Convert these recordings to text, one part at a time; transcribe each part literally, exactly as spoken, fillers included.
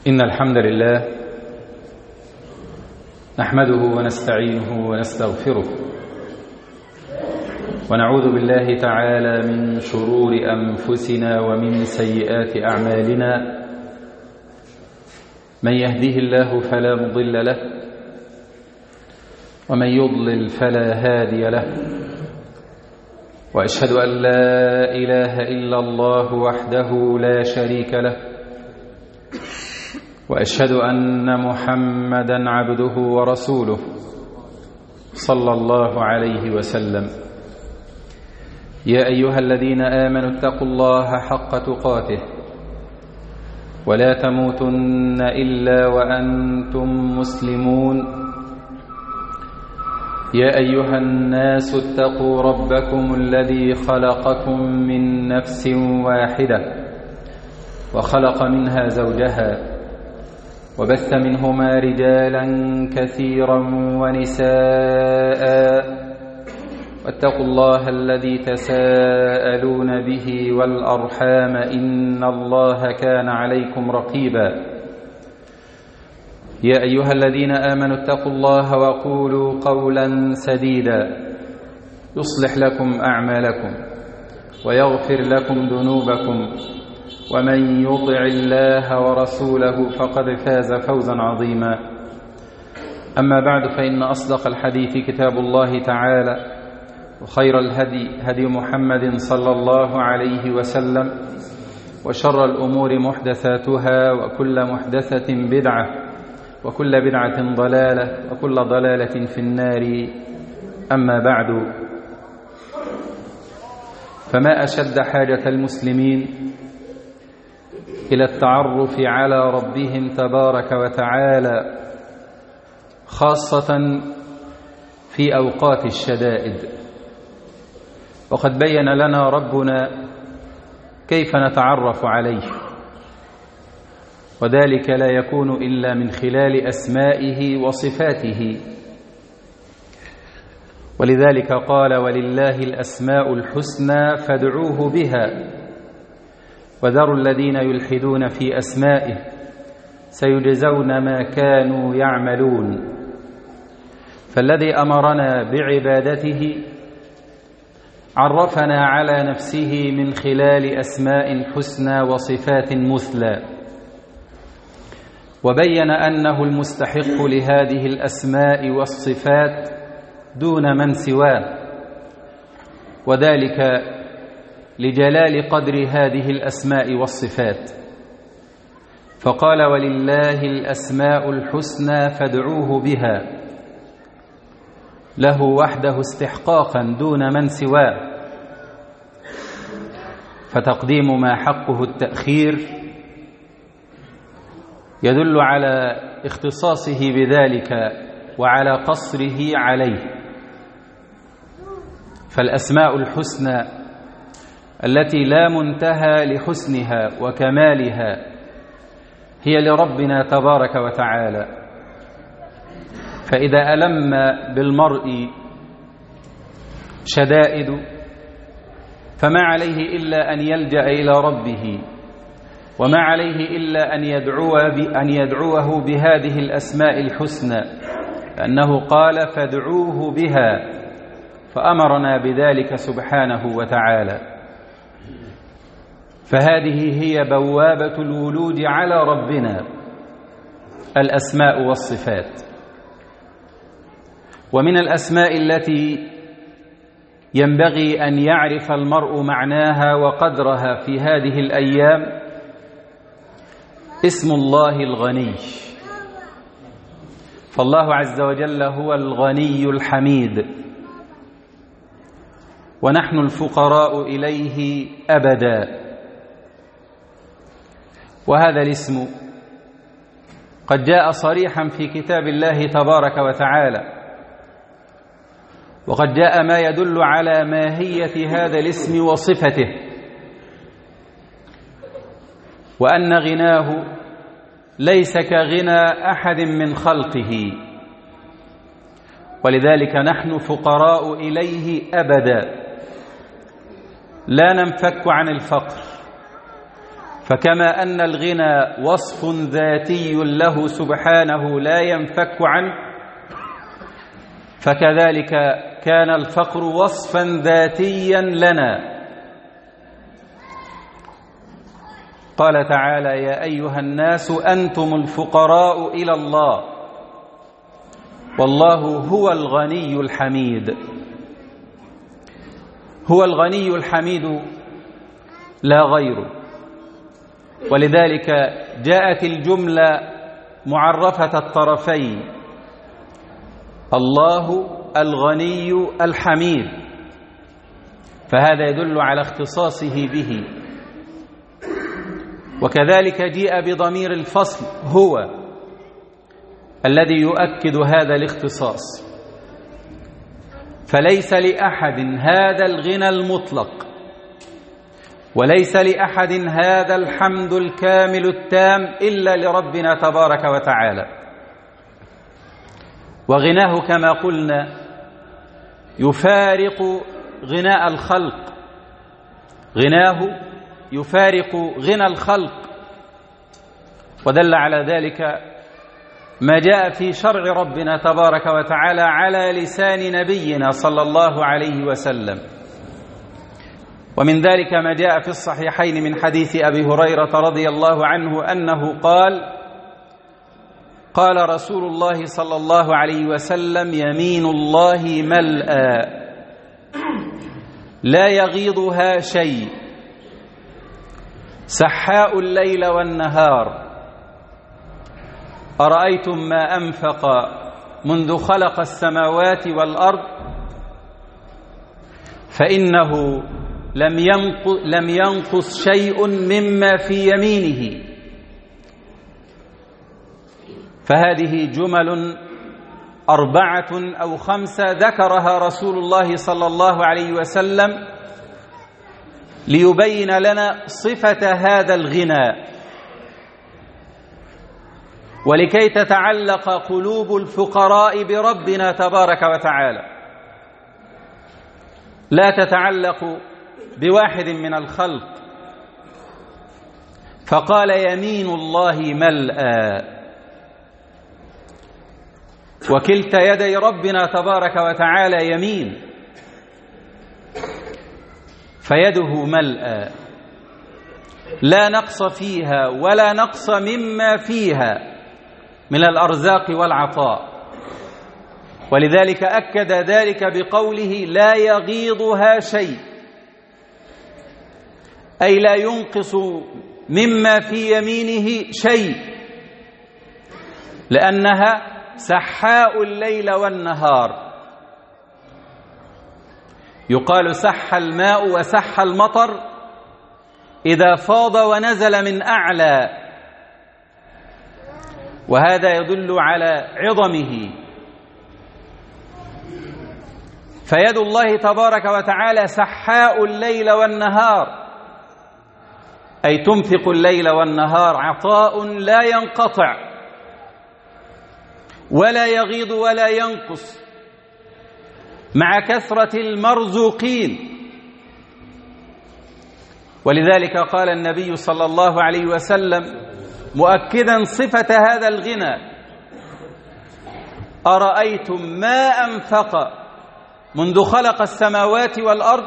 إن الحمد لله نحمده ونستعينه ونستغفره ونعوذ بالله تعالى من شرور أنفسنا ومن سيئات أعمالنا. من يهديه الله فلا مضل له ومن يضلل فلا هادي له، وأشهد أن لا إله إلا الله وحده لا شريك له، وأشهد أن محمدًا عبده ورسوله صلى الله عليه وسلم. يا أيها الذين آمنوا اتقوا الله حق تقاته ولا تموتن إلا وأنتم مسلمون. يا أيها الناس اتقوا ربكم الذي خلقكم من نفس واحدة وخلق منها زوجها وبث منهما رجالا كثيرا ونساء، واتقوا الله الذي تساءلون به والأرحام إن الله كان عليكم رقيبا. يا أيها الذين آمنوا اتقوا الله وقولوا قولا سديدا يصلح لكم أعمالكم ويغفر لكم ذنوبكم، ومن يطع الله ورسوله فقد فاز فوزا عظيما. أما بعد، فإن أصدق الحديث كتاب الله تعالى، وخير الهدي هدي محمد صلى الله عليه وسلم، وشر الأمور محدثاتها، وكل محدثة بدعة، وكل بدعة ضلالة، وكل ضلالة في النار. أما بعد، فما أشد حاجة المسلمين إلى التعرف على ربهم تبارك وتعالى، خاصة في أوقات الشدائد. وقد بين لنا ربنا كيف نتعرف عليه، وذلك لا يكون إلا من خلال أسمائه وصفاته. ولذلك قال: ولله الأسماء الحسنى فادعوه بها وذروا الذين يلحدون في أسمائه سيجزون ما كانوا يعملون. فالذي أمرنا بعبادته عرفنا على نفسه من خلال أسماء حسنى وصفات مثلى، وبين أنه المستحق لهذه الأسماء والصفات دون من سواه، وذلك لجلال قدر هذه الأسماء والصفات. فقال: ولله الأسماء الحسنى فادعوه بها، له وحده استحقاقا دون من سواه. فتقديم ما حقه التأخير يدل على اختصاصه بذلك وعلى قصره عليه. فالأسماء الحسنى التي لا منتهى لحسنها وكمالها هي لربنا تبارك وتعالى. فإذا ألم بالمرء شدائد فما عليه إلا أن يلجأ إلى ربه، وما عليه إلا أن يدعو أن يدعوه بهذه الأسماء الحسنى، لأنه قال: فادعوه بها، فأمرنا بذلك سبحانه وتعالى. فهذه هي بوابة الولود على ربنا، الأسماء والصفات. ومن الأسماء التي ينبغي أن يعرف المرء معناها وقدرها في هذه الأيام اسم الله الغني. فالله عز وجل هو الغني الحميد، ونحن الفقراء إليه أبدا. وهذا الاسم قد جاء صريحا في كتاب الله تبارك وتعالى، وقد جاء ما يدل على ماهية هذا الاسم وصفته، وأن غناه ليس كغنى أحد من خلقه، ولذلك نحن فقراء إليه أبدا، لا ننفك عن الفقر، فكما أن الغنى وصف ذاتي له سبحانه لا ينفك عنه، فكذلك كان الفقر وصفا ذاتيا لنا. قال تعالى: يا أيها الناس أنتم الفقراء إلى الله والله هو الغني الحميد. هو الغني الحميد لا غيره، ولذلك جاءت الجملة معرفة الطرفين: الله الغني الحميد، فهذا يدل على اختصاصه به. وكذلك جيء بضمير الفصل هو الذي يؤكد هذا الاختصاص، فليس لأحد هذا الغنى المطلق، وليس لأحد هذا الحمد الكامل التام إلا لربنا تبارك وتعالى. وغناه كما قلنا يفارق غناء الخلق، غناه يفارق غنى الخلق، ودل على ذلك ما جاء في شرع ربنا تبارك وتعالى على لسان نبينا صلى الله عليه وسلم. ومن ذلك ما جاء في الصحيحين من حديث أبي هريرة رضي الله عنه أنه قال: قال رسول الله صلى الله عليه وسلم: يمين الله ملأى لا يغيضها شيء، سحاء الليل والنهار، أرأيتم ما أنفق منذ خلق السماوات والأرض فإنه لم ينقص شيء مما في يمينه. فهذه جمل أربعة أو خمسة ذكرها رسول الله صلى الله عليه وسلم ليبين لنا صفة هذا الغنى، ولكي تتعلق قلوب الفقراء بربنا تبارك وتعالى، لا تتعلق بواحد من الخلق. فقال: يمين الله ملأى، وكلتا يدي ربنا تبارك وتعالى يمين، فيده ملأى لا نقص فيها ولا نقص مما فيها من الأرزاق والعطاء. ولذلك أكد ذلك بقوله: لا يغيضها شيء، أي لا ينقص مما في يمينه شيء، لأنها سحاء الليل والنهار. يقال سح الماء وسح المطر إذا فاض ونزل من أعلى، وهذا يدل على عظمه. فيد الله تبارك وتعالى سحاء الليل والنهار، أي تنفق الليل والنهار عطاء لا ينقطع ولا يغيض ولا ينقص، مع كثرة المرزوقين. ولذلك قال النبي صلى الله عليه وسلم مؤكدا صفة هذا الغنى: أرأيتم ما أنفق منذ خلق السماوات والأرض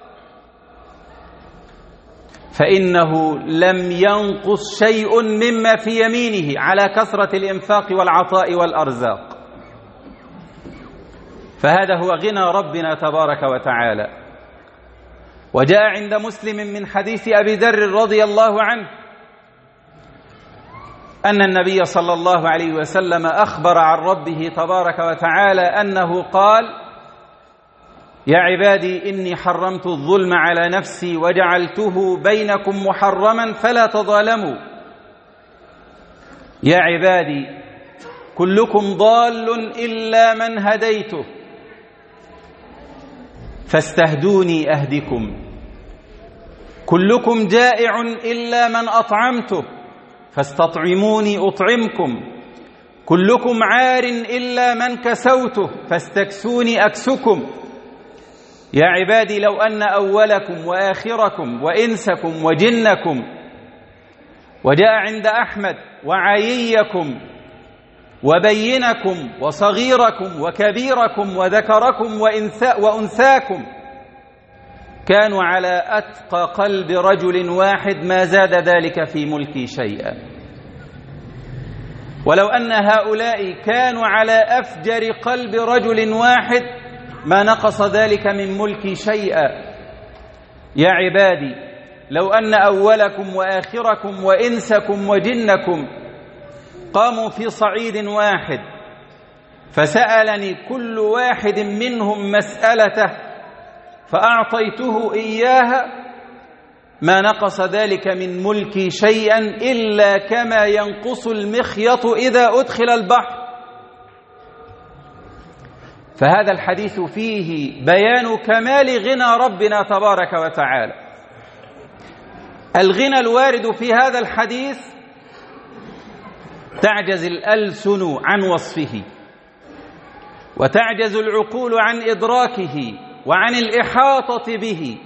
فإنه لم ينقص شيء مما في يمينه، على كثرة الإنفاق والعطاء والأرزاق. فهذا هو غنى ربنا تبارك وتعالى. وجاء عند مسلم من حديث أبي ذر رضي الله عنه أن النبي صلى الله عليه وسلم أخبر عن ربه تبارك وتعالى أنه قال: يا عبادي إني حرمت الظلم على نفسي وجعلته بينكم محرما فلا تظالموا. يا عبادي كلكم ضال إلا من هديته فاستهدوني أهدكم، كلكم جائع إلا من أطعمته فاستطعموني أطعمكم، كلكم عار إلا من كسوته فاستكسوني أكسكم. يا عبادي لو أن أولكم وآخركم وإنسكم وجنكم وجاء عند أحمد: وعييكم وبينكم وصغيركم وكبيركم وذكركم وأنثاكم كانوا على أتقى قلب رجل واحد ما زاد ذلك في ملكي شيئا. ولو أن هؤلاء كانوا على أفجر قلب رجل واحد ما نقص ذلك من ملكي شيئا. يا عبادي لو أن أولكم وآخركم وإنسكم وجنكم قاموا في صعيد واحد فسألني كل واحد منهم مسألته فأعطيته إياها ما نقص ذلك من ملكي شيئا إلا كما ينقص المخيط إذا أدخل البحر. فهذا الحديث فيه بيان كمال غنى ربنا تبارك وتعالى. الغنى الوارد في هذا الحديث تعجز الألسن عن وصفه، وتعجز العقول عن إدراكه وعن الإحاطة به،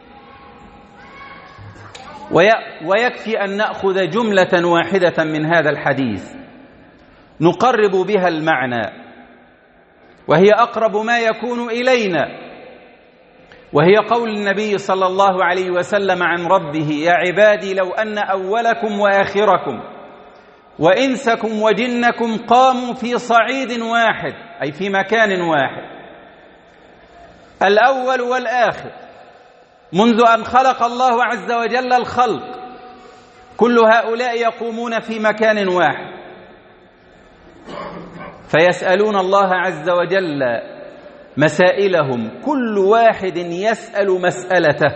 ويكفي أن نأخذ جملة واحدة من هذا الحديث نقرب بها المعنى، وهي أقرب ما يكون إلينا، وهي قول النبي صلى الله عليه وسلم عن ربه: يا عبادي لو أن أولكم وآخركم وإنسكم وجنكم قاموا في صعيد واحد، أي في مكان واحد، الأول والآخر منذ أن خلق الله عز وجل الخلق، كل هؤلاء يقومون في مكان واحد فيسألون الله عز وجل مسائلهم، كل واحد يسأل مسألته.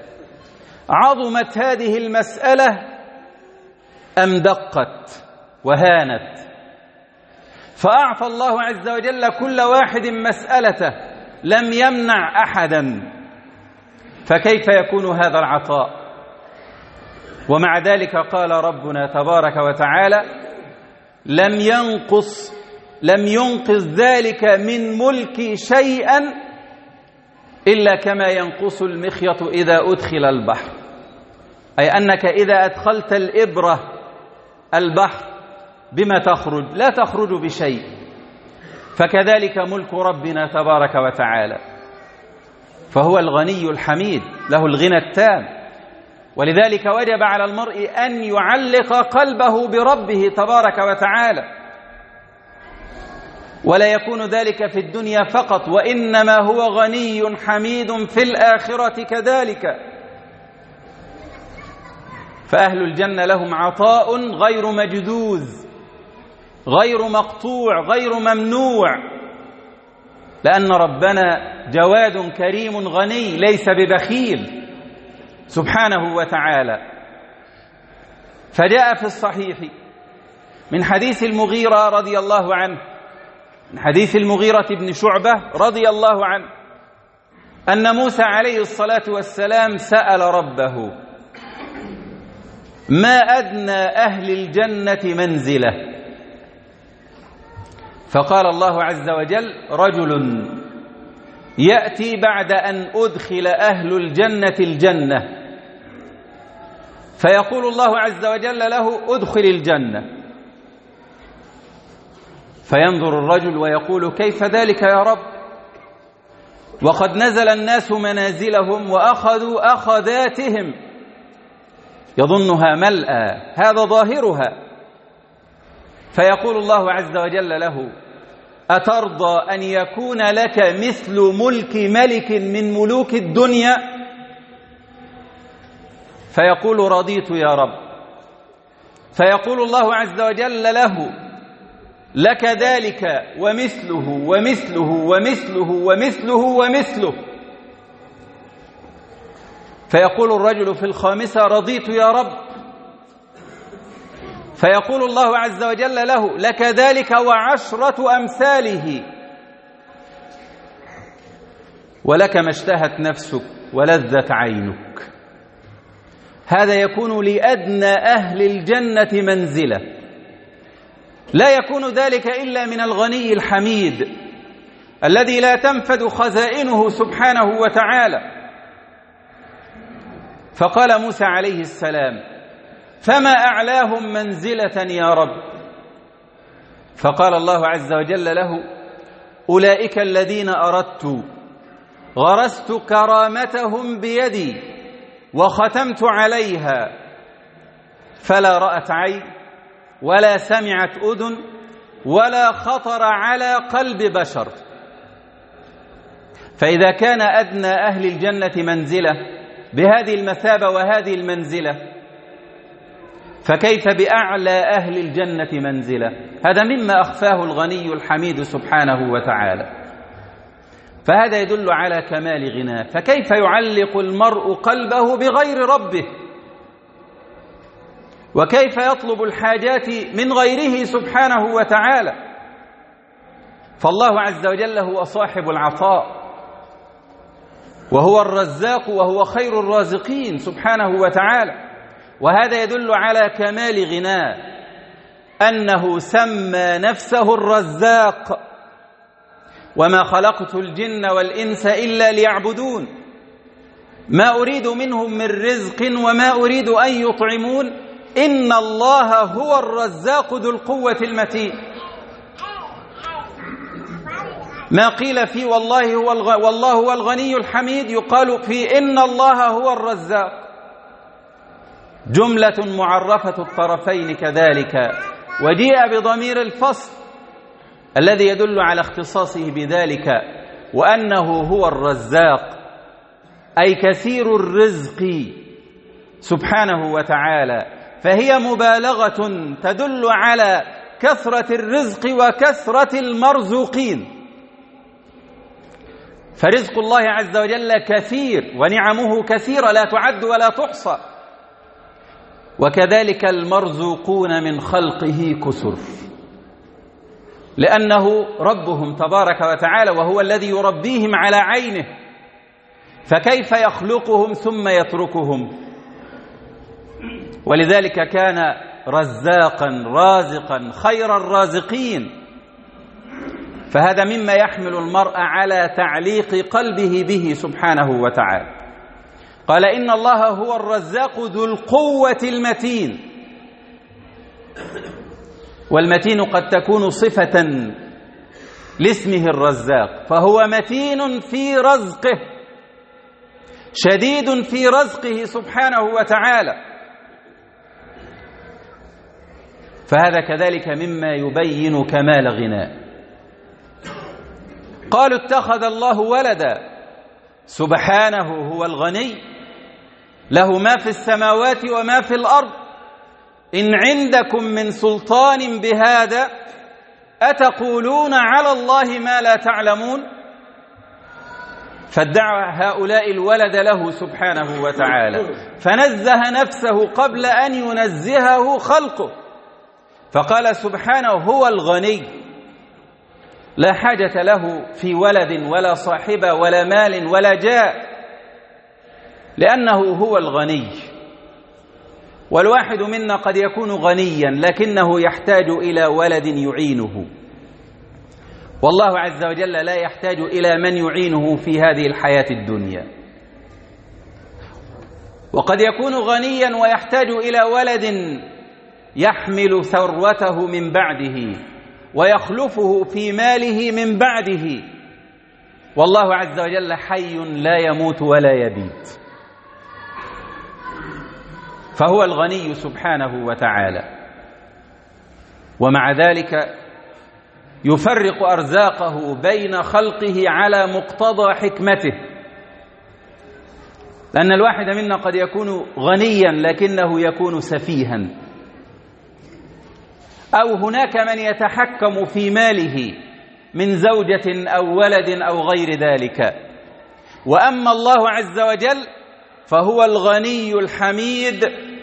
عظمت هذه المسألة أم دقت وهانت؟ فأعطى الله عز وجل كل واحد مسألته، لم يمنع أحدا، فكيف يكون هذا العطاء؟ ومع ذلك قال ربنا تبارك وتعالى: لم ينقص لم ينقص ذلك من ملكي شيئا إلا كما ينقص المخيط إذا أدخل البحر، أي أنك إذا أدخلت الإبرة البحر بما تخرج؟ لا تخرج بشيء. فكذلك ملك ربنا تبارك وتعالى، فهو الغني الحميد له الغنى التام، ولذلك وجب على المرء أن يعلق قلبه بربه تبارك وتعالى، ولا يكون ذلك في الدنيا فقط، وإنما هو غني حميد في الآخرة كذلك. فأهل الجنة لهم عطاء غير مجذوذ، غير مقطوع، غير ممنوع، لأن ربنا جواد كريم غني ليس ببخيل سبحانه وتعالى. فجاء في الصحيح من حديث المغيرة رضي الله عنه، من حديث المغيرة بن شعبة رضي الله عنه، أن موسى عليه الصلاة والسلام سأل ربه: ما أدنى أهل الجنة منزلة؟ فقال الله عز وجل: رجل يأتي بعد أن أدخل أهل الجنة الجنة فيقول الله عز وجل له: أدخل الجنة، فينظر الرجل ويقول: كيف ذلك يا رب؟ وقد نزل الناس منازلهم وأخذوا أخذاتهم، يظنها ملأى، هذا ظاهرها. فيقول الله عز وجل له: أترضى أن يكون لك مثل ملك ملك من ملوك الدنيا؟ فيقول: رضيت يا رب. فيقول الله عز وجل له: لك ذلك ومثله ومثله ومثله ومثله ومثله. فيقول الرجل في الخامسة: رضيت يا رب. فيقول الله عز وجل له: لك ذلك وعشرة أمثاله، ولك ما اشتهت نفسك ولذت عينك. هذا يكون لأدنى أهل الجنة منزلة، لا يكون ذلك إلا من الغني الحميد الذي لا تنفد خزائنه سبحانه وتعالى. فقال موسى عليه السلام: فما أعلاهم منزلة يا رب؟ فقال الله عز وجل له: أولئك الذين أردت غرست كرامتهم بيدي وختمت عليها، فلا رأت عين ولا سمعت أذن ولا خطر على قلب بشر. فإذا كان أدنى أهل الجنة منزلة بهذه المثابة وهذه المنزلة، فكيف بأعلى أهل الجنة منزلة؟ هذا مما أخفاه الغني الحميد سبحانه وتعالى. فهذا يدل على كمال غناه. فكيف يعلق المرء قلبه بغير ربه؟ وكيف يطلب الحاجات من غيره سبحانه وتعالى؟ فالله عز وجل هو صاحب العطاء، وهو الرزاق، وهو خير الرازقين سبحانه وتعالى. وهذا يدل على كمال غناه، أنه سمى نفسه الرزاق: وما خلقت الجن والإنس إلا ليعبدون ما أريد منهم من رزق وما أريد أن يطعمون إن الله هو الرزاق ذو القوة المتين. ما قيل في والله هو الغ... والله هو الغني الحميد يقال في إن الله هو الرزاق، جملة معرفة الطرفين كذلك، وجيء بضمير الفصل الذي يدل على اختصاصه بذلك، وأنه هو الرزاق أي كثير الرزق سبحانه وتعالى. فهي مبالغة تدل على كثرة الرزق وكثرة المرزوقين. فرزق الله عز وجل كثير ونعمه كثيرة لا تعد ولا تحصى، وكذلك المرزوقون من خلقه كثر، لأنه ربهم تبارك وتعالى وهو الذي يربيهم على عينه، فكيف يخلقهم ثم يتركهم؟ ولذلك كان رزاقا رازقا خير الرازقين. فهذا مما يحمل المرء على تعليق قلبه به سبحانه وتعالى. قال: إن الله هو الرزاق ذو القوة المتين. والمتين قد تكون صفة لاسمه الرزاق، فهو متين في رزقه، شديد في رزقه سبحانه وتعالى. فهذا كذلك مما يبين كمال غناه. قالوا: اتخذ الله ولدا. سبحانه هو الغني، له ما في السماوات وما في الأرض. إن عندكم من سلطان بهذا أتقولون على الله ما لا تعلمون. فادعى هؤلاء الولد له سبحانه وتعالى، فنزه نفسه قبل أن ينزهه خلقه، فقال سبحانه هو الغني، لا حاجة له في ولد ولا صاحبة ولا مال ولا جاه، لأنه هو الغني. والواحد منا قد يكون غنيا لكنه يحتاج إلى ولد يعينه، والله عز وجل لا يحتاج إلى من يعينه في هذه الحياة الدنيا. وقد يكون غنيا ويحتاج إلى ولد يحمل ثروته من بعده ويخلفه في ماله من بعده، والله عز وجل حي لا يموت ولا يبيت، فهو الغني سبحانه وتعالى. ومع ذلك يفرق أرزاقه بين خلقه على مقتضى حكمته، لأن الواحد منا قد يكون غنيا لكنه يكون سفيها، أو هناك من يتحكم في ماله من زوجة أو ولد أو غير ذلك. وأما الله عز وجل فهو الغني الحميد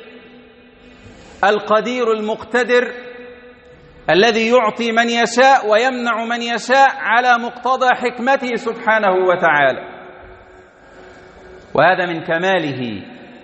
القدير المقتدر الذي يعطي من يشاء ويمنع من يشاء على مقتضى حكمته سبحانه وتعالى، وهذا من كماله.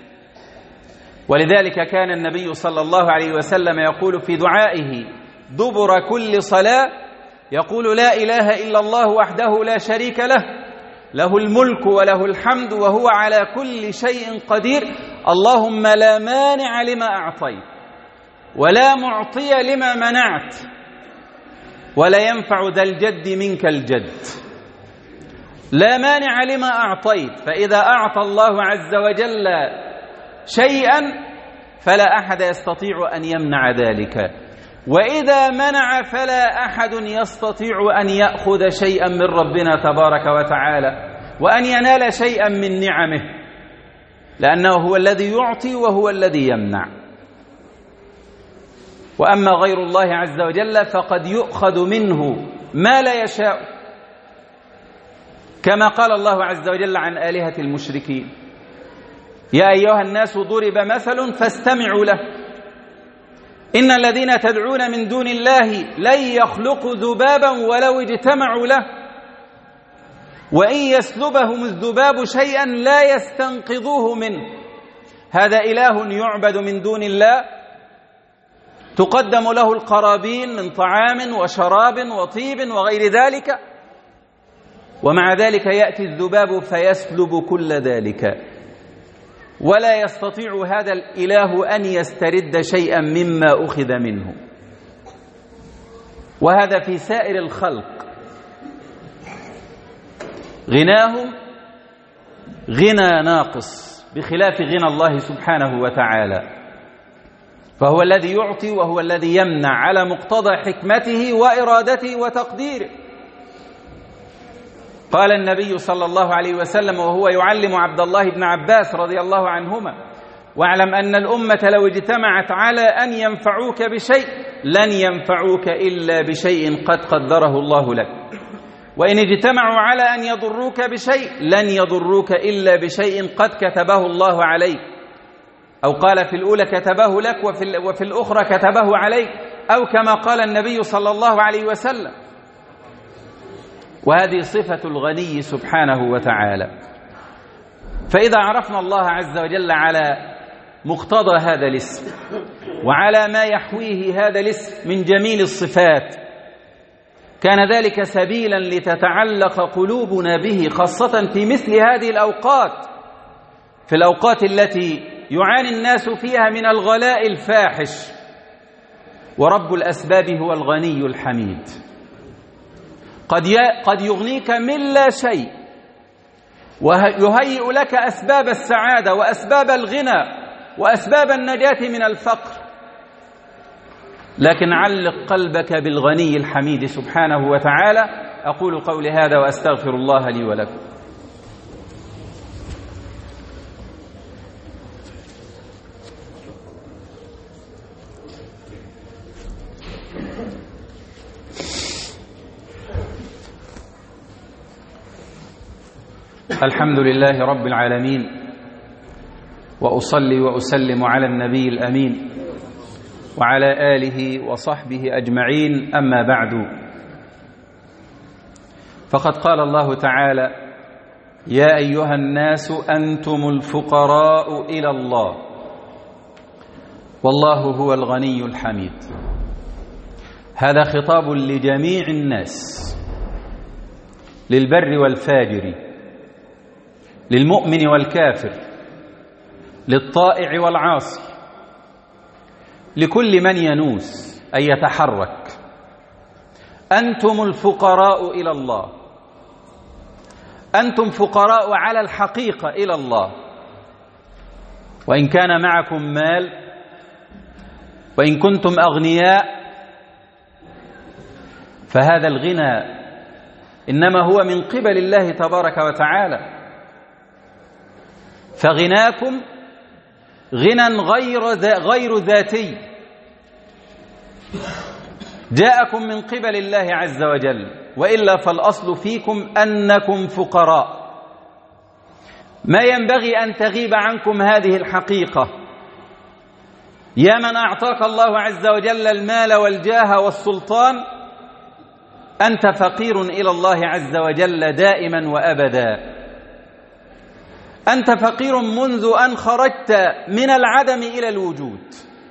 ولذلك كان النبي صلى الله عليه وسلم يقول في دعائه دبر كل صلاة، يقول: لا إله إلا الله وحده لا شريك له، له الملك وله الحمد وهو على كل شيء قدير. اللهم لا مانع لما أعطيت ولا معطي لما منعت ولا ينفع ذا الجد منك الجد. لا مانع لما أعطيت، فإذا أعطى الله عز وجل شيئا فلا أحد يستطيع أن يمنع ذلك، وإذا منع فلا أحد يستطيع أن يأخذ شيئا من ربنا تبارك وتعالى وأن ينال شيئا من نعمه، لأنه هو الذي يعطي وهو الذي يمنع. وأما غير الله عز وجل فقد يؤخذ منه ما لا يشاء، كما قال الله عز وجل عن آلهة المشركين: يا أيها الناس ضرب مثل فاستمعوا له إن الذين تدعون من دون الله لن يخلقوا ذبابا ولو اجتمعوا له وإن يسلبهم الذباب شيئا لا يستنقذوه منه. هذا إله يعبد من دون الله، تقدم له القرابين من طعام وشراب وطيب وغير ذلك، ومع ذلك يأتي الذباب فيسلب كل ذلك، ولا يستطيع هذا الإله أن يسترد شيئا مما أخذ منه. وهذا في سائر الخلق، غناهم غنى ناقص بخلاف غنى الله سبحانه وتعالى، فهو الذي يعطي وهو الذي يمنع على مقتضى حكمته وإرادته وتقديره. قال النبي صلى الله عليه وسلم وهو يعلم عبد الله بن عباس رضي الله عنهما: واعلم أن الأمة لو اجتمعت على أن ينفعوك بشيء لن ينفعوك إلا بشيء قد قدره الله لك، وإن اجتمعوا على أن يضروك بشيء لن يضروك إلا بشيء قد كتبه الله عليك، أو قال في الأولى كتبه لك وفي, وفي الأخرى كتبه عليك، أو كما قال النبي صلى الله عليه وسلم. وهذه صفة الغني سبحانه وتعالى. فإذا عرفنا الله عز وجل على مقتضى هذا الاسم وعلى ما يحويه هذا الاسم من جميل الصفات، كان ذلك سبيلا لتتعلق قلوبنا به، خاصة في مثل هذه الأوقات، في الأوقات التي يعاني الناس فيها من الغلاء الفاحش، ورب الأسباب هو الغني الحميد. قد قد يغنيك من لا شيء ويهيئ لك أسباب السعادة وأسباب الغنى وأسباب النجاة من الفقر، لكن علق قلبك بالغني الحميد سبحانه وتعالى. أقول قولي هذا وأستغفر الله لي ولكم. الحمد لله رب العالمين، وأصلي وأسلم على النبي الأمين وعلى آله وصحبه أجمعين. أما بعد، فقد قال الله تعالى: يا أيها الناس أنتم الفقراء إلى الله والله هو الغني الحميد. هذا خطاب لجميع الناس، للبر والفاجر، للمؤمن والكافر، للطائع والعاصي، لكل من ينوس أن يتحرك. أنتم الفقراء إلى الله، أنتم فقراء على الحقيقة إلى الله، وإن كان معكم مال وإن كنتم أغنياء، فهذا الغنى إنما هو من قبل الله تبارك وتعالى. فغناكم غنى غير غير ذاتي، جاءكم من قبل الله عز وجل، وإلا فالأصل فيكم أنكم فقراء. ما ينبغي أن تغيب عنكم هذه الحقيقة. يا من أعطاك الله عز وجل المال والجاه والسلطان، أنت فقير إلى الله عز وجل دائما وأبدا. أنت فقير منذ أن خرجت من العدم إلى الوجود.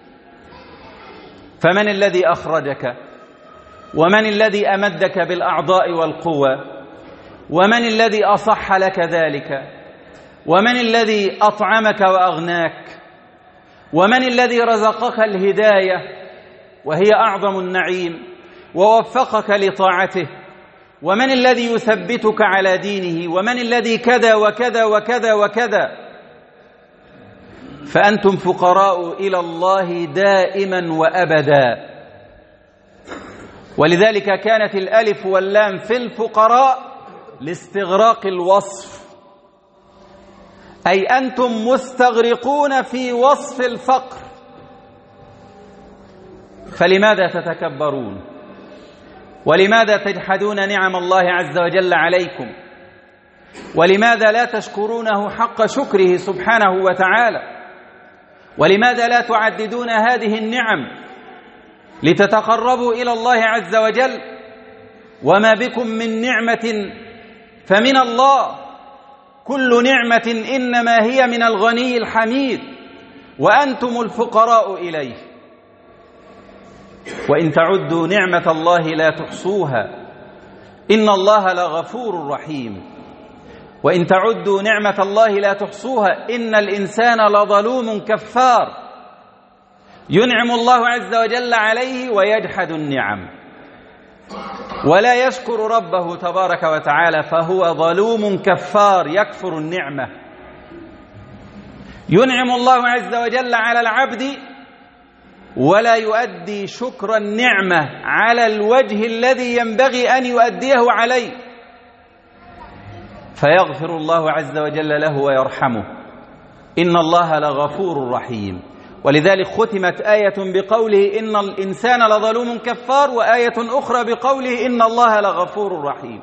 فمن الذي أخرجك؟ ومن الذي أمدك بالأعضاء والقوى؟ ومن الذي أصح لك ذلك؟ ومن الذي أطعمك وأغناك؟ ومن الذي رزقك الهداية وهي أعظم النعيم ووفقك لطاعته؟ ومن الذي يثبتك على دينه؟ ومن الذي كذا وكذا وكذا وكذا؟ فأنتم فقراء إلى الله دائما وأبدا. ولذلك كانت الألف واللام في الفقراء لاستغراق الوصف، أي أنتم مستغرقون في وصف الفقر، فلماذا تتكبرون؟ ولماذا تجحدون نعم الله عز وجل عليكم؟ ولماذا لا تشكرونه حق شكره سبحانه وتعالى؟ ولماذا لا تعددون هذه النعم لتتقربوا إلى الله عز وجل؟ وما بكم من نعمة فمن الله، كل نعمة إنما هي من الغني الحميد، وأنتم الفقراء إليه. وإن تعدوا نعمة الله لا تحصوها إن الله لغفور رحيم. وإن تعدوا نعمة الله لا تحصوها إن الإنسان لظلوم كفار، ينعم الله عز وجل عليه ويجحد النعم ولا يشكر ربه تبارك وتعالى، فهو ظلوم كفار يكفر النعمة. ينعم الله عز وجل على العبد ولا يؤدي شكر النعمة على الوجه الذي ينبغي أن يؤديه عليه، فيغفر الله عز وجل له ويرحمه. إن الله لغفور رحيم. ولذلك ختمت آية بقوله إن الإنسان لظلوم كفار، وآية أخرى بقوله إن الله لغفور رحيم.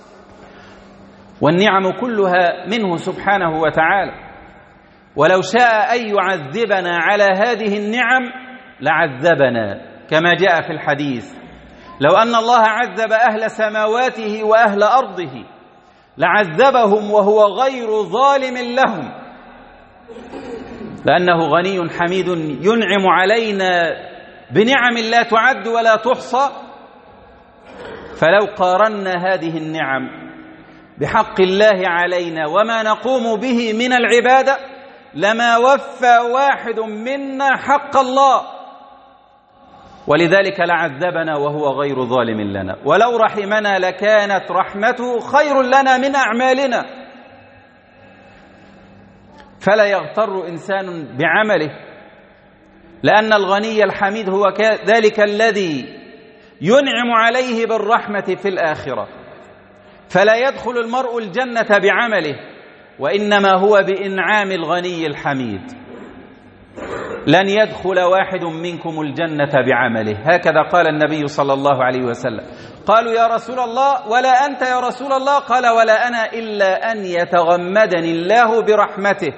والنعم كلها منه سبحانه وتعالى، ولو شاء أن يعذبنا على هذه النعم لعذبنا، كما جاء في الحديث: لو أن الله عذب أهل سماواته وأهل أرضه لعذبهم وهو غير ظالم لهم، لأنه غني حميد ينعم علينا بنعم لا تعد ولا تحصى. فلو قارنا هذه النعم بحق الله علينا وما نقوم به من العبادة لما وفى واحد منا حق الله، ولذلك لعذبنا وهو غير ظالم لنا، ولو رحمنا لكانت رحمته خير لنا من أعمالنا. فلا يغتر إنسان بعمله، لأن الغني الحميد هو ذلك الذي ينعم عليه بالرحمة في الآخرة، فلا يدخل المرء الجنة بعمله، وإنما هو بإنعام الغني الحميد. لن يدخل واحد منكم الجنة بعمله، هكذا قال النبي صلى الله عليه وسلم. قالوا يا رسول الله ولا أنت يا رسول الله؟ قال ولا أنا إلا أن يتغمدني الله برحمته.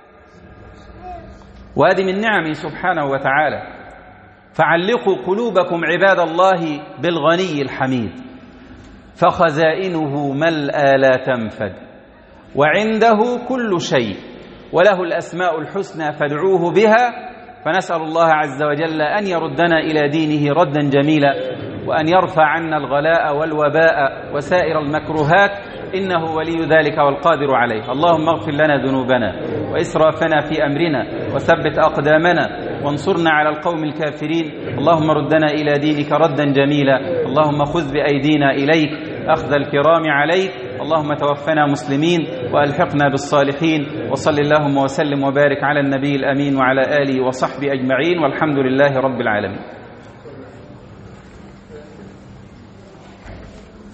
وهذه من نعمه سبحانه وتعالى. فعلقوا قلوبكم عباد الله بالغني الحميد، فخزائنه ملأى لا تنفد، وعنده كل شيء، وله الأسماء الحسنى فادعوه بها. فنسأل الله عز وجل أن يردنا إلى دينه ردا جميلا، وأن يرفع عنا الغلاء والوباء وسائر المكروهات، إنه ولي ذلك والقادر عليه. اللهم اغفر لنا ذنوبنا وإسرافنا في أمرنا وثبت أقدامنا وانصرنا على القوم الكافرين. اللهم ردنا إلى دينك ردا جميلا. اللهم خذ بأيدينا إليك أخذ الكرام عليك. اللهم توفنا مسلمين وألحقنا بالصالحين. وصل اللهم وسلم وبارك على النبي الأمين وعلى آله وصحبه أجمعين، والحمد لله رب العالمين.